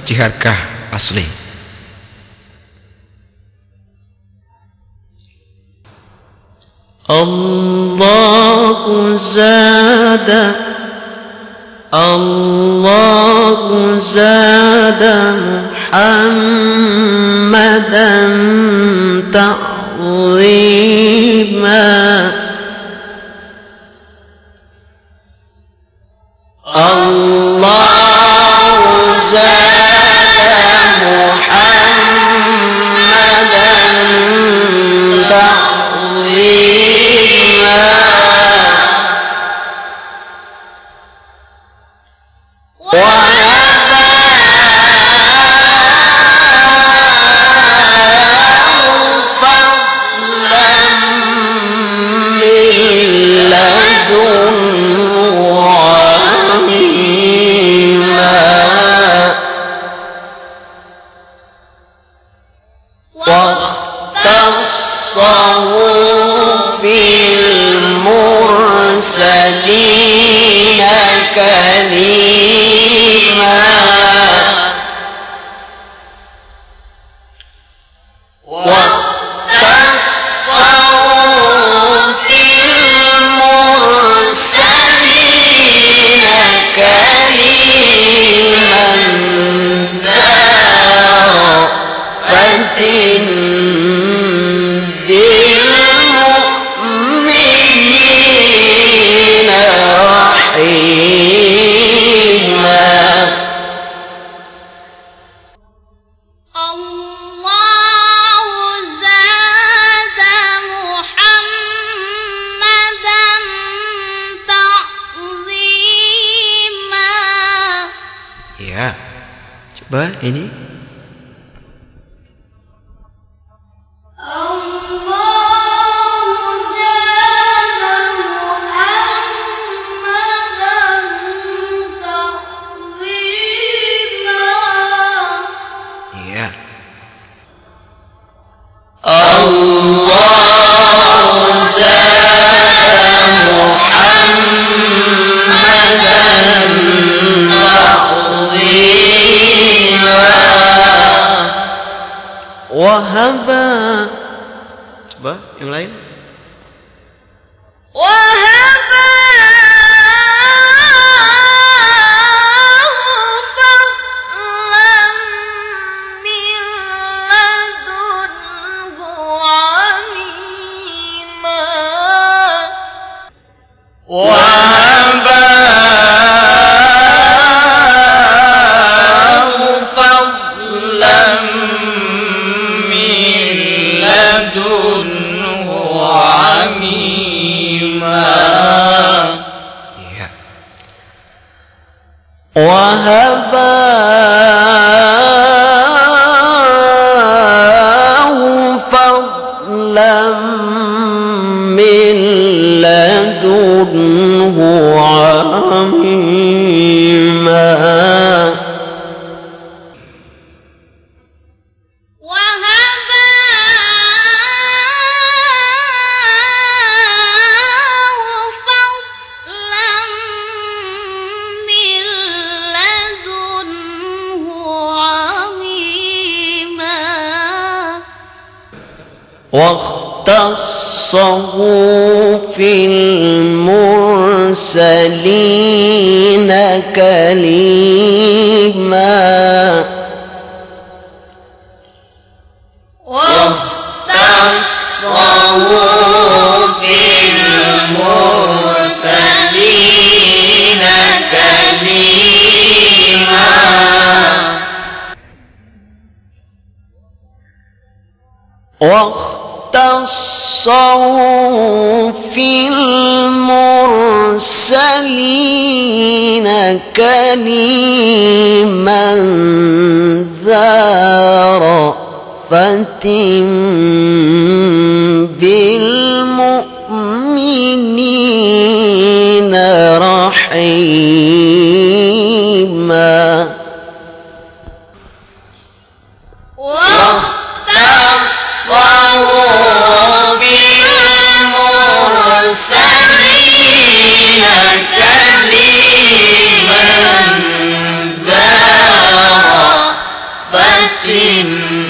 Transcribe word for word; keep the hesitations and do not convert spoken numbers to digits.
jihadkah asli? Allahu zada Allahu zada Muhammadan ta'zima. Allahu zada Muhammadan ta'zima. واختصه بالمرسلين كليما. واختصه بالمرسلين كليما ذا رأفة بالمؤمنين رحيما. الله زاد محمدا تعظيما. Ya, coba ini. Allah zada Muhammadan ta'zima. Wahaba. Coba yang lain. Wahaba fadlan min ladunhu amima. Wahaba fadlan min ladunhu amima. Ya. Wahaba fadlan min ladunhu amima. واختصه في المرسلين كليما. واختصه في المرسلين كليما. واختصه في المرسلين كليما ذا رأفة بالمؤمنين رحيما. بالمرسلين كليما ذا من